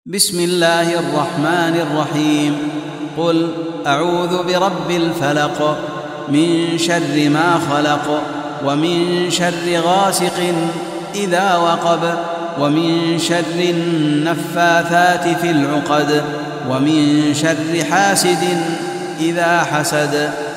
بسم الله الرحمن الرحيم. قل أعوذ برب الفلق من شر ما خلق ومن شر غاسق إذا وقب ومن شر النفاثات في العقد ومن شر حاسد إذا حسد.